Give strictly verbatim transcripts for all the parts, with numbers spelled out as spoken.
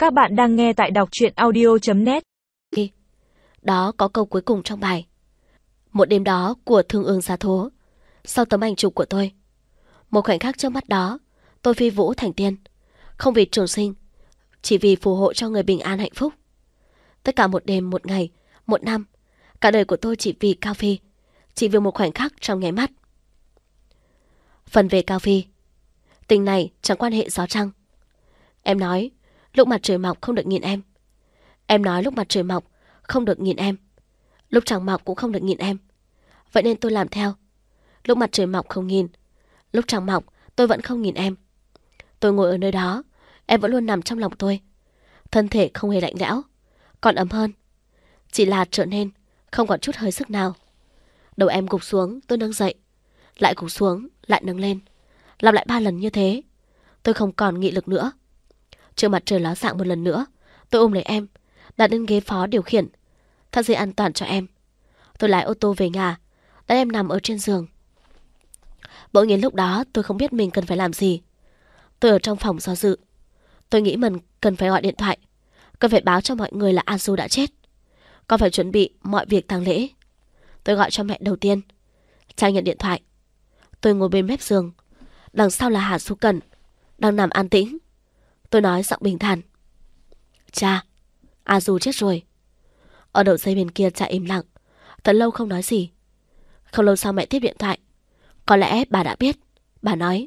Các bạn đang nghe tại đọc truyện audio chấm net. Đó có câu cuối cùng trong bài. Một đêm đó của Thương Ương Giá Thố. Sau tấm ảnh chụp của tôi, một khoảnh khắc trước mắt đó, tôi phi vũ thành tiên. Không vì trường sinh, chỉ vì phù hộ cho người bình an hạnh phúc. Tất cả một đêm, một ngày, một năm, cả đời của tôi chỉ vì Cao Phi, chỉ vì một khoảnh khắc trong nháy mắt. Phần về Cao Phi. Tình này chẳng quan hệ gió trăng. Em nói lúc mặt trời mọc không được nhìn em. Em nói lúc mặt trời mọc không được nhìn em. Lúc trăng mọc cũng không được nhìn em. Vậy nên tôi làm theo. Lúc mặt trời mọc không nhìn, lúc trăng mọc tôi vẫn không nhìn em. Tôi ngồi ở nơi đó, em vẫn luôn nằm trong lòng tôi. Thân thể không hề lạnh lẽo, còn ấm hơn. Chỉ là trở nên không còn chút hơi sức nào. Đầu em gục xuống, tôi nâng dậy. Lại gục xuống, lại nâng lên. Làm lại ba lần như thế. Tôi không còn nghị lực nữa. Trước mặt trời ló dạng một lần nữa, tôi ôm lấy em, đặt lên ghế phó điều khiển, thắt dây an toàn cho em. Tôi lái ô tô về nhà, đặt em nằm ở trên giường. Bỗng nhiên lúc đó tôi không biết mình cần phải làm gì. Tôi ở trong phòng do dự. Tôi nghĩ mình cần phải gọi điện thoại, cần phải báo cho mọi người là A Du đã chết, còn phải chuẩn bị mọi việc tang lễ. Tôi gọi cho mẹ đầu tiên. Trang nhận điện thoại. Tôi ngồi bên mép giường, đằng sau là Hà Du Cẩn đang nằm an tĩnh. Tôi nói giọng bình thản: Cha, A Du chết rồi. Ở đầu dây bên kia cha im lặng, thật lâu không nói gì. Không lâu sau mẹ tiếp điện thoại. Có lẽ bà đã biết. Bà nói: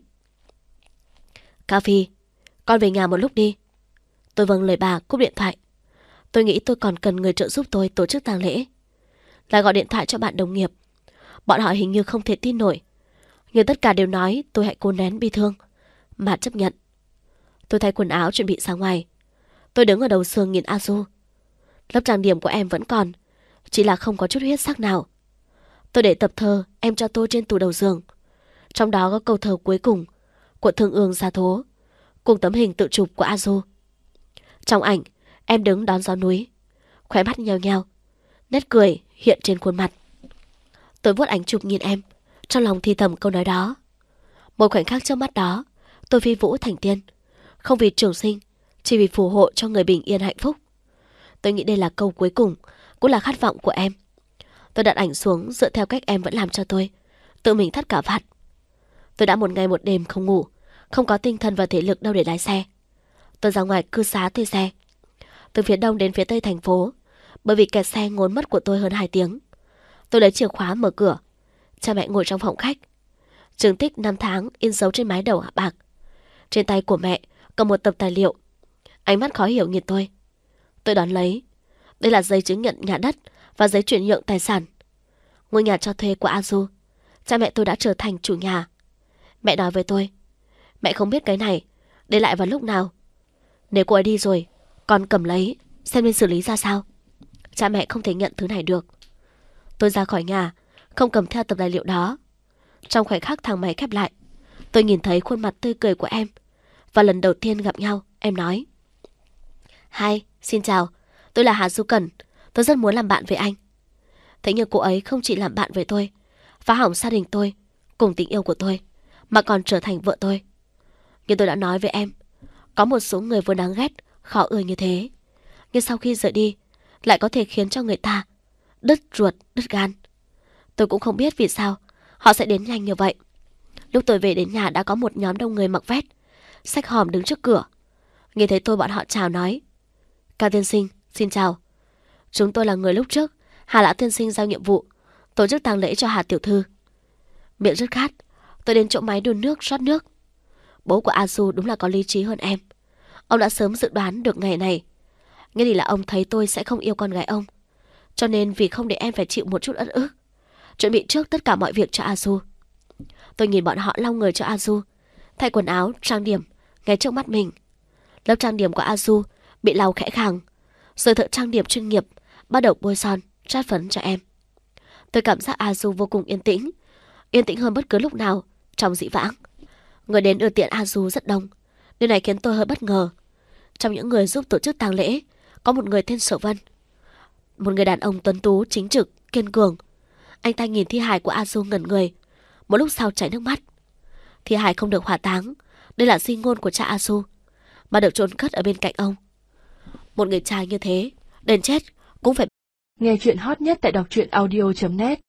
Cao Phi, con về nhà một lúc đi. Tôi vâng lời bà, cúp điện thoại. Tôi nghĩ tôi còn cần người trợ giúp tôi tổ chức tang lễ. Lại gọi điện thoại cho bạn đồng nghiệp. Bọn họ hình như không thể tin nổi, nhưng tất cả đều nói tôi hãy cố nén bi thương mà chấp nhận. Tôi thay quần áo chuẩn bị ra ngoài. Tôi đứng ở đầu giường nhìn A Du. Lớp trang điểm của em vẫn còn, chỉ là không có chút huyết sắc nào. Tôi để tập thơ em cho tôi trên tủ đầu giường. Trong đó có câu thơ cuối cùng của Thương Ương Giá Thố, cùng tấm hình tự chụp của A Du. Trong ảnh, em đứng đón gió núi, khóe mắt nheo nheo, nét cười hiện trên khuôn mặt. Tôi vuốt ảnh chụp nhìn em, trong lòng thì thầm câu nói đó. Một khoảnh khắc trước mắt đó, tôi phi vũ thành tiên, không vì trường sinh, chỉ vì phù hộ cho người bình yên hạnh phúc. Tôi nghĩ đây là câu cuối cùng, cũng là khát vọng của em. Tôi đặt ảnh xuống dựa theo cách em vẫn làm cho tôi, tự mình thắt cả vạt. Tôi đã một ngày một đêm không ngủ, không có tinh thần và thể lực đâu để lái xe. Tôi ra ngoài cư xá thuê xe, từ phía đông đến phía tây thành phố, bởi vì kẹt xe ngốn mất của tôi hơn hai tiếng. Tôi lấy chìa khóa mở cửa. Cha mẹ ngồi trong phòng khách. Chứng tích năm tháng in dấu trên mái đầu bạc. Trên tay của mẹ cầm một tập tài liệu. Ánh mắt khó hiểu nhìn tôi. Tôi đón lấy. Đây là giấy chứng nhận nhà đất và giấy chuyển nhượng tài sản. Ngôi nhà cho thuê của A Du. Cha mẹ tôi đã trở thành chủ nhà. Mẹ nói với tôi: Mẹ không biết cái này để lại vào lúc nào. Nếu cô ấy đi rồi, con cầm lấy, xem nên xử lý ra sao. Cha mẹ không thể nhận thứ này được. Tôi ra khỏi nhà, không cầm theo tập tài liệu đó. Trong khoảnh khắc thang máy khép lại, tôi nhìn thấy khuôn mặt tươi cười của em. Và lần đầu tiên gặp nhau, em nói: Hi, xin chào, tôi là Hà Du Cẩn. Tôi rất muốn làm bạn với anh. Thế nhưng cô ấy không chỉ làm bạn với tôi, phá hỏng gia đình tôi cùng tình yêu của tôi, mà còn trở thành vợ tôi. Nhưng tôi đã nói với em, có một số người vốn đáng ghét, khó ưa như thế, nhưng sau khi rời đi lại có thể khiến cho người ta đứt ruột, đứt gan. Tôi cũng không biết vì sao họ sẽ đến nhanh như vậy. Lúc tôi về đến nhà đã có một nhóm đông người mặc vest, xách hòm đứng trước cửa. Nghe thấy tôi, bọn họ chào nói: Cao tiên sinh, xin chào. Chúng tôi là người lúc trước Hà lão tiên sinh giao nhiệm vụ tổ chức tang lễ cho Hà tiểu thư. Miệng rất khát, tôi đến chỗ máy đun nước rót nước. Bố của A Du đúng là có lý trí hơn em. Ông đã sớm dự đoán được ngày này. Nghe thì là ông thấy tôi sẽ không yêu con gái ông, cho nên vì không để em phải chịu một chút ất ức, chuẩn bị trước tất cả mọi việc cho A Du. Tôi nhìn bọn họ lau người cho A Du, thay quần áo, trang điểm ngay trước mắt mình. Lớp trang điểm của A Du bị lau khẽ khàng, rồi thợ trang điểm chuyên nghiệp bắt đầu bôi son, chát phấn cho em. Tôi cảm giác A Du vô cùng yên tĩnh, yên tĩnh hơn bất cứ lúc nào trong dĩ vãng. Người đến ưa tiện A Du rất đông. Điều này khiến tôi hơi bất ngờ. Trong những người giúp tổ chức tang lễ có một người tên Sở Vân, một người đàn ông tuấn tú, chính trực, kiên cường. Anh ta nhìn thi hài của A Du ngẩn người, một lúc sau chảy nước mắt. Thi hài không được hỏa táng, đây là di ngôn của cha A Du, mà được chôn cất ở bên cạnh ông. Một người trai như thế, đến chết cũng phải. Nghe chuyện hot nhất tại đọc truyện audio chấm net